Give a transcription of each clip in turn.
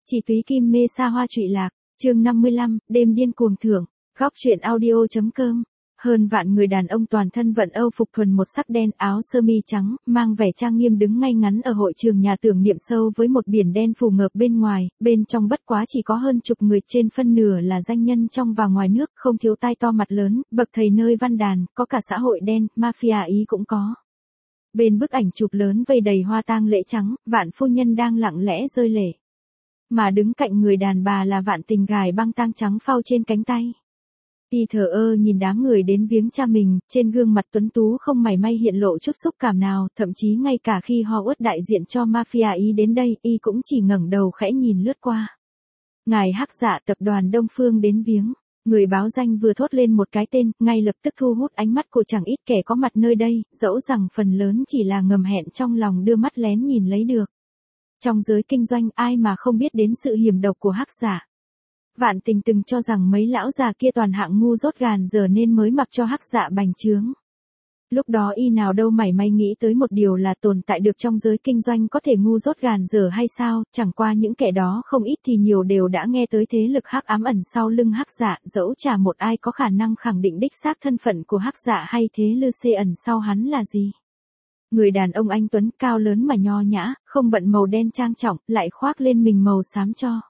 Chỉ túy kim mê xa hoa trụy lạc, chương 55, đêm điên cuồng thưởng, góc truyện audio.com. Hơn vạn người đàn ông toàn thân vận Âu phục thuần một sắc đen, áo sơ mi trắng, mang vẻ trang nghiêm đứng ngay ngắn ở hội trường nhà tưởng niệm sâu với một biển đen phủ ngợp bên ngoài, bên trong bất quá chỉ có hơn chục người, trên phân nửa là danh nhân trong và ngoài nước, không thiếu tai to mặt lớn, bậc thầy nơi văn đàn, có cả xã hội đen, mafia Ý cũng có. Bên bức ảnh chụp lớn vây đầy hoa tang lễ trắng, Vạn phu nhân đang lặng lẽ rơi lệ. Mà đứng cạnh người đàn bà là Vạn Tình gài băng tang trắng phao trên cánh tay. Y thờ ơ nhìn đám người đến viếng cha mình, trên gương mặt tuấn tú không mảy may hiện lộ chút xúc cảm nào, thậm chí ngay cả khi Howard đại diện cho mafia Ý đến đây, Y cũng chỉ ngẩng đầu khẽ nhìn lướt qua. Ngài Hắc Dạ tập đoàn Đông Phương đến viếng. Người báo danh vừa thốt lên một cái tên, ngay lập tức thu hút ánh mắt của chẳng ít kẻ có mặt nơi đây, dẫu rằng phần lớn chỉ là ngầm hẹn trong lòng đưa mắt lén nhìn lấy được. Trong giới kinh doanh ai mà không biết đến sự hiểm độc của Hắc Dạ. Vạn Tình từng cho rằng mấy lão già kia toàn hạng ngu dốt gàn giờ nên mới mặc cho Hắc Dạ bành trướng. Lúc đó Y nào đâu mảy may nghĩ tới một điều là tồn tại được trong giới kinh doanh có thể ngu dốt gàn dở hay sao, chẳng qua những kẻ đó không ít thì nhiều đều đã nghe tới thế lực hắc ám ẩn sau lưng Hắc Dạ, dẫu chả một ai có khả năng khẳng định đích xác thân phận của Hắc Dạ hay thế lực ẩn sau hắn là gì. Người đàn ông anh tuấn cao lớn mà nho nhã, không bận màu đen trang trọng, lại khoác lên mình màu xám cho.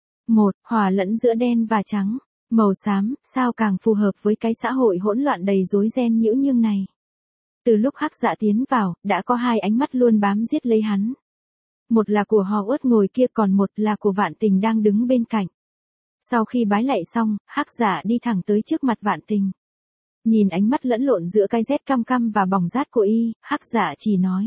Hòa lẫn giữa đen và trắng, màu xám, sao càng phù hợp với cái xã hội hỗn loạn đầy rối ren nhiễu nhương này. Từ lúc Hắc Dạ tiến vào, đã có hai ánh mắt luôn bám giết lấy hắn. Một là của Howard ngồi kia, còn một là của Vạn Tình đang đứng bên cạnh. Sau khi bái lạy xong, Hắc Dạ đi thẳng tới trước mặt Vạn Tình. Nhìn ánh mắt lẫn lộn giữa cái rét căm căm và bỏng rát của Y, Hắc Dạ chỉ nói.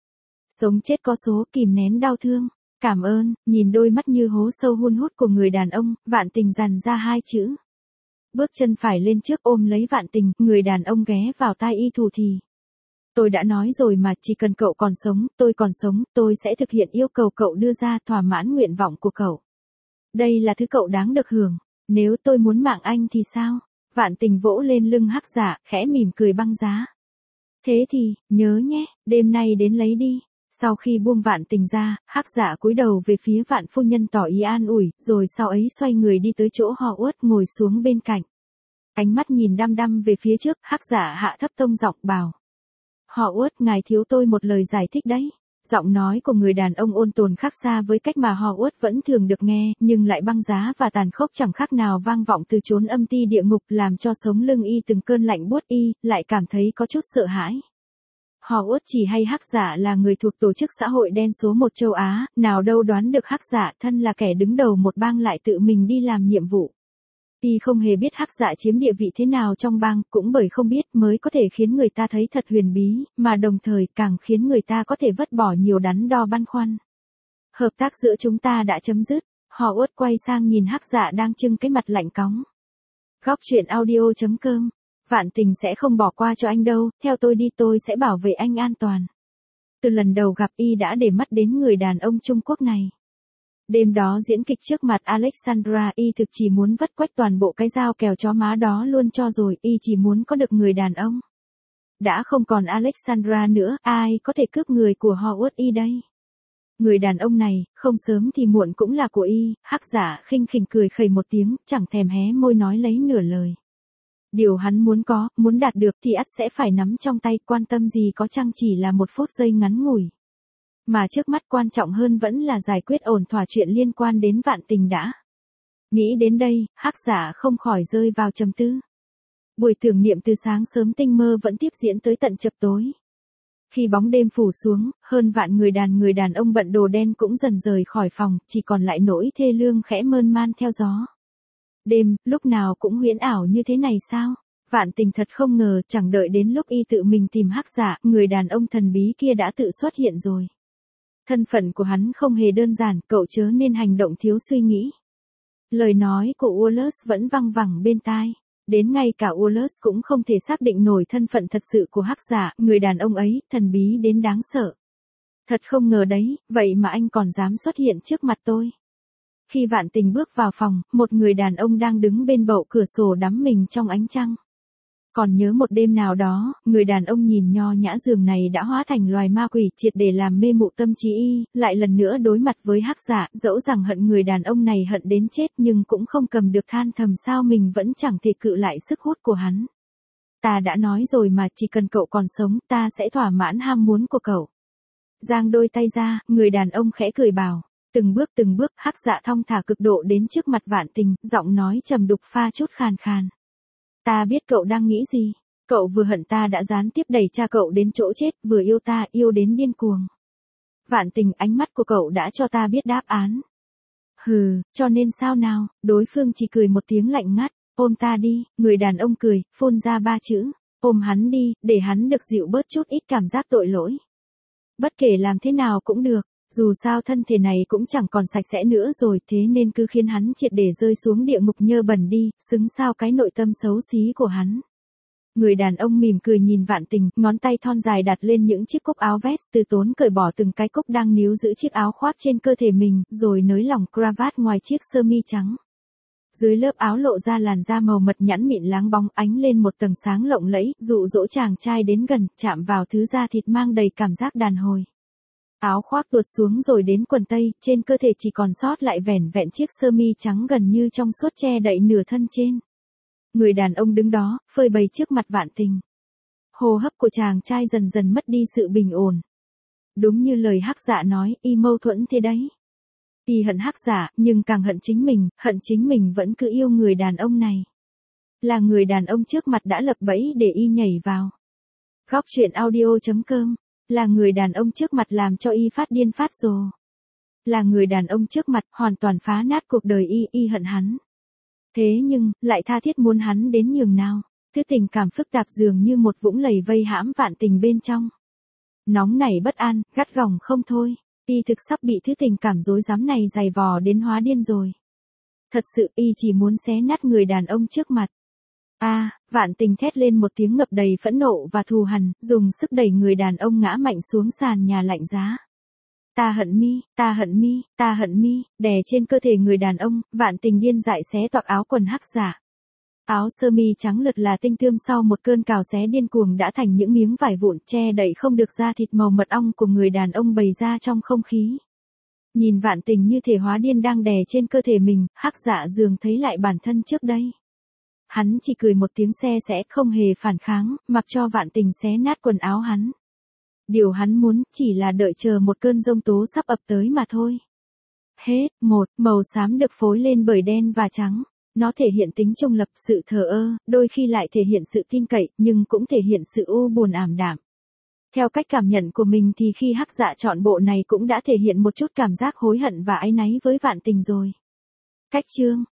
Sống chết có số, kìm nén đau thương. Cảm ơn. Nhìn đôi mắt như hố sâu hun hút của người đàn ông, Vạn Tình dằn ra hai chữ. Bước chân phải lên trước ôm lấy Vạn Tình, người đàn ông ghé vào tai Y thủ thỉ. Tôi đã nói rồi mà, chỉ cần cậu còn sống, tôi sẽ thực hiện yêu cầu cậu đưa ra, thỏa mãn nguyện vọng của cậu. Đây là thứ cậu đáng được hưởng. Nếu tôi muốn mạng anh thì sao? Vạn Tình vỗ lên lưng Hắc Dạ, khẽ mỉm cười băng giá. Thế thì, nhớ nhé, đêm nay đến lấy đi. Sau khi buông Vạn Tình ra, Hắc Dạ cúi đầu về phía Vạn phu nhân tỏ ý an ủi, rồi sau ấy xoay người đi tới chỗ Howard ngồi xuống bên cạnh. Ánh mắt nhìn đăm đăm về phía trước, Hắc Dạ hạ thấp tông giọng bảo. Howard, ngài thiếu tôi một lời giải thích đấy. Giọng nói của người đàn ông ôn tồn khác xa với cách mà Howard vẫn thường được nghe, nhưng lại băng giá và tàn khốc chẳng khác nào vang vọng từ chốn âm ti địa ngục, làm cho sống lưng Y từng cơn lạnh buốt. Y lại cảm thấy có chút sợ hãi. Howard chỉ hay Hắc Dạ là người thuộc tổ chức xã hội đen số 1 châu Á, nào đâu đoán được Hắc Dạ thân là kẻ đứng đầu một bang lại tự mình đi làm nhiệm vụ. Y không hề biết Hắc Dạ chiếm địa vị thế nào trong bang, cũng bởi không biết mới có thể khiến người ta thấy thật huyền bí, mà đồng thời càng khiến người ta có thể vứt bỏ nhiều đắn đo băn khoăn. Hợp tác giữa chúng ta đã chấm dứt. Howard quay sang nhìn Hắc Dạ đang trưng cái mặt lạnh cóng. Góc truyện audio.com. Vạn Tình sẽ không bỏ qua cho anh đâu, theo tôi đi, tôi sẽ bảo vệ anh an toàn. Từ lần đầu gặp Y đã để mắt đến người đàn ông Trung Quốc này. Đêm đó diễn kịch trước mặt Alexandra, Y thực chỉ muốn vất quách toàn bộ cái dao kèo chó má đó luôn cho rồi, Y chỉ muốn có được người đàn ông. Đã không còn Alexandra nữa, ai có thể cướp người của Howard Y đây? Người đàn ông này, không sớm thì muộn cũng là của Y. Hắc Dạ khinh khỉnh cười khẩy một tiếng, chẳng thèm hé môi nói lấy nửa lời. Điều hắn muốn đạt được thì ắt sẽ phải nắm trong tay, quan tâm gì có chăng chỉ là một phút giây ngắn ngủi. Mà trước mắt quan trọng hơn vẫn là giải quyết ổn thỏa chuyện liên quan đến Vạn Tình đã. Nghĩ đến đây, Hắc Dạ không khỏi rơi vào trầm tư. Buổi tưởng niệm từ sáng sớm tinh mơ vẫn tiếp diễn tới tận chập tối. Khi bóng đêm phủ xuống, hơn vạn người đàn ông bận đồ đen cũng dần rời khỏi phòng, chỉ còn lại nỗi thê lương khẽ mơn man theo gió. Đêm, lúc nào cũng huyễn ảo như thế này sao? Vạn Tình thật không ngờ, chẳng đợi đến lúc Y tự mình tìm Hắc Dạ, người đàn ông thần bí kia đã tự xuất hiện rồi. Thân phận của hắn không hề đơn giản, cậu chớ nên hành động thiếu suy nghĩ. Lời nói của Wallace vẫn văng vẳng bên tai. Đến ngay cả Wallace cũng không thể xác định nổi thân phận thật sự của Hắc Dạ, người đàn ông ấy, thần bí đến đáng sợ. Thật không ngờ đấy, vậy mà anh còn dám xuất hiện trước mặt tôi. Khi Vạn Tình bước vào phòng, một người đàn ông đang đứng bên bậu cửa sổ đắm mình trong ánh trăng. Còn nhớ một đêm nào đó, người đàn ông nhìn nho nhã giường này đã hóa thành loài ma quỷ triệt để làm mê mụ tâm trí y, lại lần nữa đối mặt với hắc dạ, dẫu rằng hận người đàn ông này hận đến chết nhưng cũng không cầm được than thầm sao mình vẫn chẳng thể cự lại sức hút của hắn. Ta đã nói rồi mà chỉ cần cậu còn sống, ta sẽ thỏa mãn ham muốn của cậu. Giang đôi tay ra, người đàn ông khẽ cười bảo. Từng bước, hắc dạ thong thả cực độ đến trước mặt Vạn Tình, giọng nói trầm đục pha chút khàn khàn. Ta biết cậu đang nghĩ gì. Cậu vừa hận ta đã gián tiếp đẩy cha cậu đến chỗ chết, vừa yêu ta, yêu đến điên cuồng. Vạn Tình, ánh mắt của cậu đã cho ta biết đáp án. Hừ, cho nên sao nào, đối phương chỉ cười một tiếng lạnh ngắt, ôm ta đi, người đàn ông cười, phun ra 3 chữ, ôm hắn đi, để hắn được dịu bớt chút ít cảm giác tội lỗi. Bất kể làm thế nào cũng được, dù sao thân thể này cũng chẳng còn sạch sẽ nữa rồi, thế nên cứ khiến hắn triệt để rơi xuống địa ngục nhơ bẩn đi, xứng sao cái nội tâm xấu xí của hắn. Người đàn ông mỉm cười nhìn Vạn Tình, ngón tay thon dài đặt lên những chiếc cúc áo vest, từ tốn cởi bỏ từng cái cúc đang níu giữ chiếc áo khoác trên cơ thể mình, rồi nới lỏng cravat ngoài chiếc sơ mi trắng. Dưới lớp áo lộ ra làn da màu mật nhẵn mịn láng bóng, ánh lên một tầng sáng lộng lẫy, dụ dỗ chàng trai đến gần, chạm vào thứ da thịt mang đầy cảm giác đàn hồi. Áo khoác tuột xuống rồi đến quần tây, trên cơ thể chỉ còn sót lại vẻn vẹn chiếc sơ mi trắng gần như trong suốt che đậy nửa thân trên. Người đàn ông đứng đó, phơi bày trước mặt Vạn Tình. Hô hấp của chàng trai dần dần mất đi sự bình ổn. Đúng như lời hắc dạ nói, y mâu thuẫn thế đấy. Y hận hắc dạ, nhưng càng hận chính mình vẫn cứ yêu người đàn ông này. Là người đàn ông trước mặt đã lập bẫy để y nhảy vào. Góc truyện audio.com. Là người đàn ông trước mặt làm cho y phát điên phát rồ. Là người đàn ông trước mặt hoàn toàn phá nát cuộc đời y hận hắn. Thế nhưng, lại tha thiết muốn hắn đến nhường nào. Thứ tình cảm phức tạp dường như một vũng lầy vây hãm Vạn Tình bên trong. Nóng nảy bất an, gắt gỏng không thôi. Y thực sắp bị thứ tình cảm rối rắm này giày vò đến hóa điên rồi. Thật sự y chỉ muốn xé nát người đàn ông trước mặt. Vạn Tình thét lên một tiếng ngập đầy phẫn nộ và thù hằn, dùng sức đẩy người đàn ông ngã mạnh xuống sàn nhà lạnh giá. Ta hận mi, đè trên cơ thể người đàn ông, Vạn Tình điên dại xé toạc áo quần hắc dạ. Áo sơ mi trắng lượt là tinh tươm sau một cơn cào xé điên cuồng đã thành những miếng vải vụn che đậy không được da thịt màu mật ong của người đàn ông bày ra trong không khí. Nhìn Vạn Tình như thể hóa điên đang đè trên cơ thể mình, hắc dạ dường thấy lại bản thân trước đây. Hắn chỉ cười một tiếng xe sẽ không hề phản kháng, mặc cho Vạn Tình xé nát quần áo hắn. Điều hắn muốn chỉ là đợi chờ một cơn giông tố sắp ập tới mà thôi. Hết, màu xám được phối lên bởi đen và trắng. Nó thể hiện tính trung lập, sự thờ ơ, đôi khi lại thể hiện sự tin cậy, nhưng cũng thể hiện sự u buồn ảm đạm. Theo cách cảm nhận của mình thì khi hắc dạ chọn bộ này cũng đã thể hiện một chút cảm giác hối hận và áy náy với Vạn Tình rồi. Cách chương